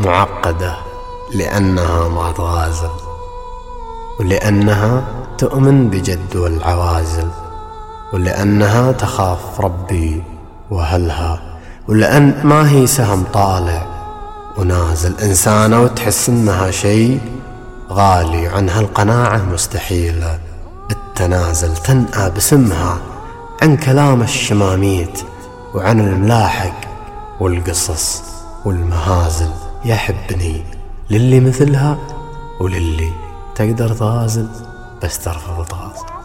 معقدة لأنها ما تغازل، ولأنها تؤمن بجد والعوازل، ولأنها تخاف ربي وأهلها، ولأن ما هي سهم طالع ونازل إنسانة وتحس إنها شيء غالي، عنها القناعة مستحيلة التنازل، تنأى باسمها عن كلام الشماميت وعن الملاحق والقصص والمهازل. يحبني للي مثلها وللي تقدر تغازل بس ترفض تغازل.